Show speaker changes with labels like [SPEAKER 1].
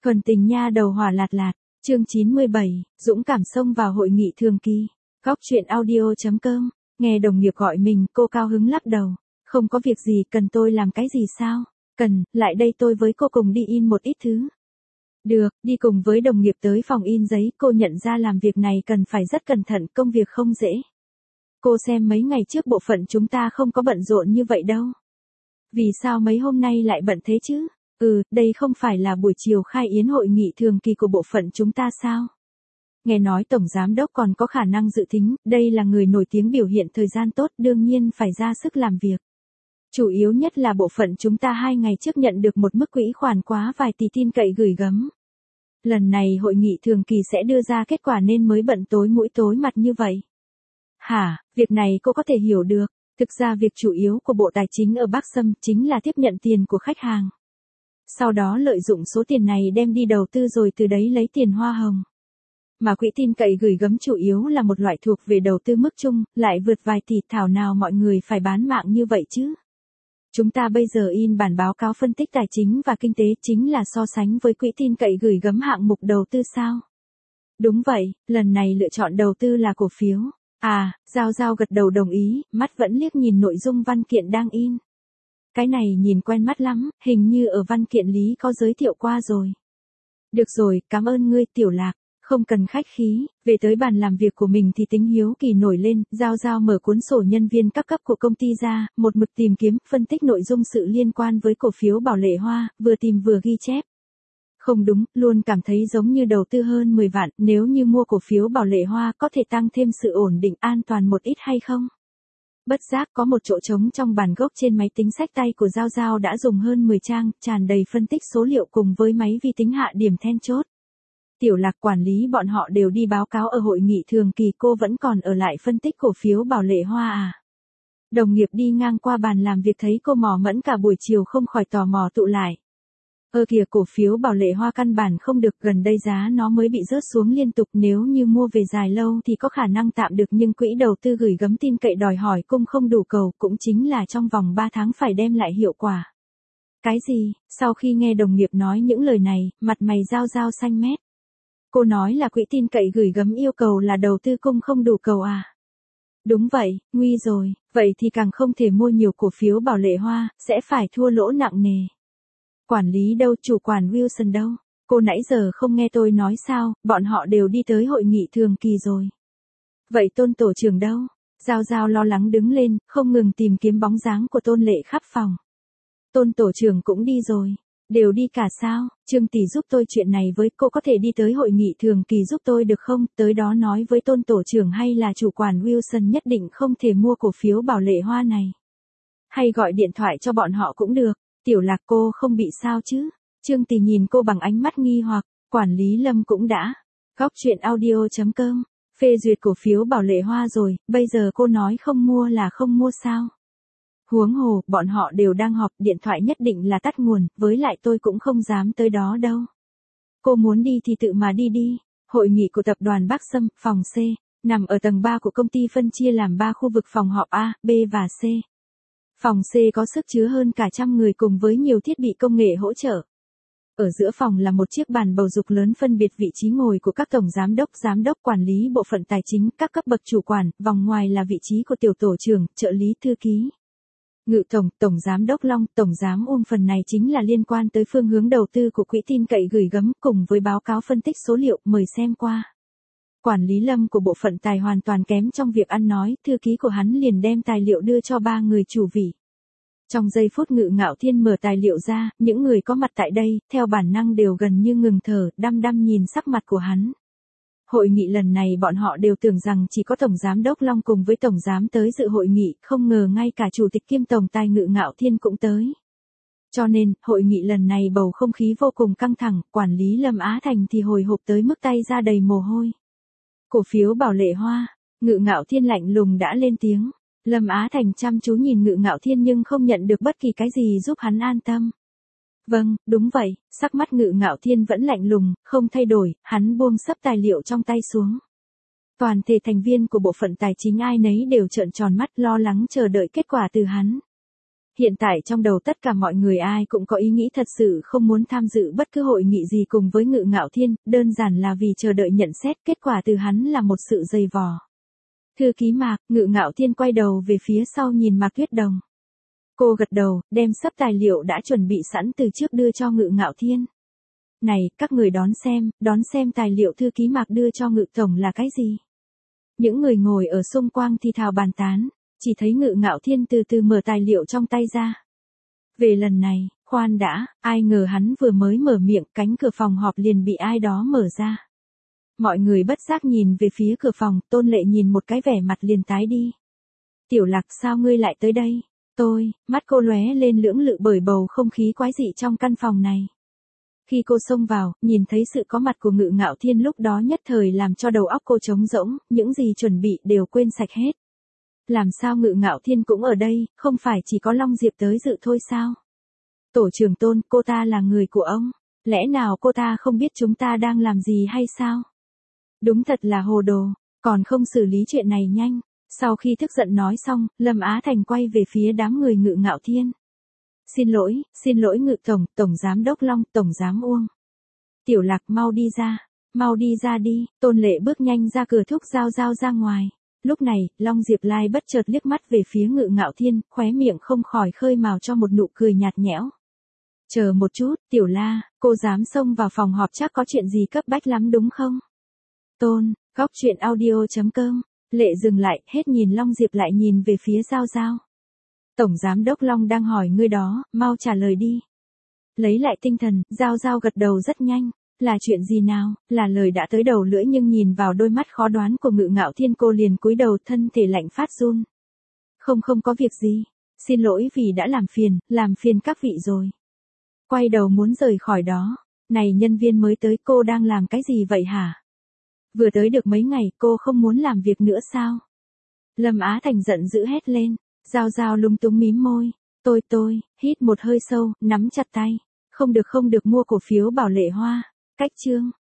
[SPEAKER 1] Thuần tình nha đầu hỏa lạt lạt, chương 97, dũng cảm xông vào hội nghị thường kỳ. Góc chuyện audio.com, nghe đồng nghiệp gọi mình, cô cao hứng lắc đầu. Không có việc gì, cần tôi làm cái gì sao? Cần, lại đây tôi với cô cùng đi in một ít thứ. Được, đi cùng với đồng nghiệp tới phòng in giấy, cô nhận ra làm việc này cần phải rất cẩn thận, công việc không dễ. Cô xem mấy ngày trước bộ phận chúng ta không có bận rộn như vậy đâu. Vì sao mấy hôm nay lại bận thế chứ? Đây không phải là buổi chiều khai yến hội nghị thường kỳ của bộ phận chúng ta sao? Nghe nói tổng giám đốc còn có khả năng dự thính, đây là người nổi tiếng biểu hiện thời gian tốt, đương nhiên phải ra sức làm việc. Chủ yếu nhất là bộ phận chúng ta 2 ngày trước nhận được một mức quỹ khoản quá vài tỷ tin cậy gửi gắm. Lần này hội nghị thường kỳ sẽ đưa ra kết quả nên mới bận tối mũi tối mặt như vậy. Hả, việc này cô có thể hiểu được. Thực ra việc chủ yếu của Bộ Tài chính ở Bắc Sâm chính là tiếp nhận tiền của khách hàng. Sau đó lợi dụng số tiền này đem đi đầu tư rồi từ đấy lấy tiền hoa hồng. Mà quỹ tin cậy gửi gắm chủ yếu là một loại thuộc về đầu tư mức chung, lại vượt vài tỷ, thảo nào mọi người phải bán mạng như vậy chứ. Chúng ta bây giờ in bản báo cáo phân tích tài chính và kinh tế chính là so sánh với quỹ tin cậy gửi gắm hạng mục đầu tư sao? Đúng vậy, lần này lựa chọn đầu tư là cổ phiếu. Giao Giao gật đầu đồng ý, mắt vẫn liếc nhìn nội dung văn kiện đang in. Cái này nhìn quen mắt lắm, hình như ở văn kiện Lý có giới thiệu qua rồi. Được rồi, cảm ơn ngươi Tiểu Lạc, không cần khách khí, về tới bàn làm việc của mình thì tính hiếu kỳ nổi lên, Giao Giao mở cuốn sổ nhân viên các cấp của công ty ra, một mực tìm kiếm, phân tích nội dung sự liên quan với cổ phiếu Bảo Lệ Hoa, vừa tìm vừa ghi chép. Không đúng, luôn cảm thấy giống như đầu tư hơn 10 vạn, nếu như mua cổ phiếu Bảo Lệ Hoa có thể tăng thêm sự ổn định an toàn một ít hay không? Bất giác có một chỗ trống trong bản gốc trên máy tính xách tay của Giao Giao đã dùng hơn 10 trang, tràn đầy phân tích số liệu cùng với máy vi tính hạ điểm then chốt. Tiểu Lạc quản lý bọn họ đều đi báo cáo ở hội nghị thường kỳ, cô vẫn còn ở lại phân tích cổ phiếu Bảo Lệ Hoa à? Đồng nghiệp đi ngang qua bàn làm việc thấy cô mò mẫm cả buổi chiều không khỏi tò mò tụ lại. Kìa, cổ phiếu Bảo Lệ Hoa căn bản không được, gần đây giá nó mới bị rớt xuống liên tục, nếu như mua về dài lâu thì có khả năng tạm được, nhưng quỹ đầu tư gửi gắm tin cậy đòi hỏi cung không đủ cầu, cũng chính là trong vòng 3 tháng phải đem lại hiệu quả. Cái gì? Sau khi nghe đồng nghiệp nói những lời này, mặt mày Giao Giao xanh mét. Cô nói là quỹ tin cậy gửi gắm yêu cầu là đầu tư cung không đủ cầu à? Đúng vậy, nguy rồi, vậy thì càng không thể mua nhiều cổ phiếu Bảo Lệ Hoa, sẽ phải thua lỗ nặng nề. Quản lý đâu, chủ quản Wilson đâu? Cô nãy giờ không nghe tôi nói sao, bọn họ đều đi tới hội nghị thường kỳ rồi. Vậy Tôn tổ trưởng đâu? Giao Giao lo lắng đứng lên, không ngừng tìm kiếm bóng dáng của Tôn Lệ khắp phòng. Tôn tổ trưởng cũng đi rồi. Đều đi cả sao? Trương tỷ giúp tôi chuyện này với, cô có thể đi tới hội nghị thường kỳ giúp tôi được không? Tới đó nói với Tôn tổ trưởng hay là chủ quản Wilson nhất định không thể mua cổ phiếu Bảo Lệ Hoa này. Hay gọi điện thoại cho bọn họ cũng được. Tiểu Lạc, cô không bị sao chứ? Trương tỷ nhìn cô bằng ánh mắt nghi hoặc, quản lý Lâm cũng đã. Góc chuyện audio.com, phê duyệt cổ phiếu Bảo Lệ Hoa rồi, bây giờ cô nói không mua là không mua sao? Huống hồ, bọn họ đều đang họp, điện thoại nhất định là tắt nguồn, với lại tôi cũng không dám tới đó đâu. Cô muốn đi thì tự mà đi đi. Hội nghị của tập đoàn Bắc Sâm, phòng C, nằm ở tầng 3 của công ty, phân chia làm 3 khu vực phòng họp A, B và C. Phòng C có sức chứa hơn cả 100 người cùng với nhiều thiết bị công nghệ hỗ trợ. Ở giữa phòng là một chiếc bàn bầu dục lớn phân biệt vị trí ngồi của các tổng giám đốc quản lý bộ phận tài chính, các cấp bậc chủ quản, vòng ngoài là vị trí của tiểu tổ trưởng, trợ lý, thư ký. Ngự tổng giám đốc Long, tổng giám phần này chính là liên quan tới phương hướng đầu tư của quỹ tin cậy gửi gắm cùng với báo cáo phân tích số liệu, mời xem qua. Quản lý Lâm của bộ phận tài hoàn toàn kém trong việc ăn nói, thư ký của hắn liền đem tài liệu đưa cho 3 người chủ vị. Trong giây phút Ngự Ngạo Thiên mở tài liệu ra, những người có mặt tại đây, theo bản năng đều gần như ngừng thở, đăm đăm nhìn sắc mặt của hắn. Hội nghị lần này bọn họ đều tưởng rằng chỉ có Tổng Giám đốc Long cùng với Tổng Giám tới dự hội nghị, không ngờ ngay cả Chủ tịch kiêm Tổng Tài Ngự Ngạo Thiên cũng tới. Cho nên, hội nghị lần này bầu không khí vô cùng căng thẳng, quản lý Lâm Á Thành thì hồi hộp tới mức tay ra đầy mồ hôi. Cổ phiếu Bảo Lệ Hoa, Ngự Ngạo Thiên lạnh lùng đã lên tiếng. Lâm Á Thành chăm chú nhìn Ngự Ngạo Thiên nhưng không nhận được bất kỳ cái gì giúp hắn an tâm. Vâng, đúng vậy, sắc mắt Ngự Ngạo Thiên vẫn lạnh lùng, không thay đổi, hắn buông xấp tài liệu trong tay xuống. Toàn thể thành viên của bộ phận tài chính ai nấy đều trợn tròn mắt lo lắng chờ đợi kết quả từ hắn. Hiện tại trong đầu tất cả mọi người ai cũng có ý nghĩ thật sự không muốn tham dự bất cứ hội nghị gì cùng với Ngự Ngạo Thiên, đơn giản là vì chờ đợi nhận xét kết quả từ hắn là một sự dày vò. Thư ký Mạc, Ngự Ngạo Thiên quay đầu về phía sau nhìn Mạc Tuyết Đồng. Cô gật đầu, đem sắp tài liệu đã chuẩn bị sẵn từ trước đưa cho Ngự Ngạo Thiên. Này, các người đón xem tài liệu thư ký Mạc đưa cho Ngự Tổng là cái gì? Những người ngồi ở xung quanh thì thào bàn tán, chỉ thấy Ngự Ngạo Thiên từ từ mở tài liệu trong tay ra. Về lần này, khoan đã, ai ngờ hắn vừa mới mở miệng, cánh cửa phòng họp liền bị ai đó mở ra. Mọi người bất giác nhìn về phía cửa phòng, Tôn Lệ nhìn một cái vẻ mặt liền tái đi. Tiểu Lạc, sao ngươi lại tới đây? Mắt cô lóe lên lưỡng lự bởi bầu không khí quái dị trong căn phòng này. Khi cô xông vào, nhìn thấy sự có mặt của Ngự Ngạo Thiên lúc đó nhất thời làm cho đầu óc cô trống rỗng, những gì chuẩn bị đều quên sạch hết. Làm sao Ngự Ngạo Thiên cũng ở đây, không phải chỉ có Long Diệp tới dự thôi sao? Tổ trưởng Tôn, cô ta là người của ông, lẽ nào cô ta không biết chúng ta đang làm gì hay sao? Đúng thật là hồ đồ, còn không xử lý chuyện này nhanh. Sau khi tức giận nói xong, Lâm Á Thành quay về phía đám người Ngự Ngạo Thiên. Xin lỗi Ngự Tổng, Tổng Giám Đốc Long, Tổng Giám Uông. Tiểu Lạc, mau đi ra đi. Tôn Lệ bước nhanh ra cửa thúc Giao Giao ra ngoài. Lúc này, Long Diệp Lai bất chợt liếc mắt về phía Ngự Ngạo Thiên, khóe miệng không khỏi khơi mào cho một nụ cười nhạt nhẽo. Chờ một chút, Tiểu La, cô dám xông vào phòng họp chắc có chuyện gì cấp bách lắm đúng không? Góc truyện audio.com. Lệ dừng lại, hết nhìn Long Diệp lại nhìn về phía Giao Giao. Tổng Giám Đốc Long đang hỏi ngươi đó, mau trả lời đi. Lấy lại tinh thần, Giao Giao gật đầu rất nhanh. Là chuyện gì nào? Là lời đã tới đầu lưỡi nhưng nhìn vào đôi mắt khó đoán của Ngự Ngạo Thiên cô liền cúi đầu, thân thể lạnh phát run. Không có việc gì. Xin lỗi vì đã làm phiền các vị rồi. Quay đầu muốn rời khỏi đó. Này nhân viên mới tới, cô đang làm cái gì vậy hả? Vừa tới được mấy ngày, cô không muốn làm việc nữa sao? Lâm Á Thành giận dữ hét lên. Giao Giao lung túng mím môi. Tôi, hít một hơi sâu, nắm chặt tay. Không được mua cổ phiếu Bảo Lệ Hoa. Cách chương.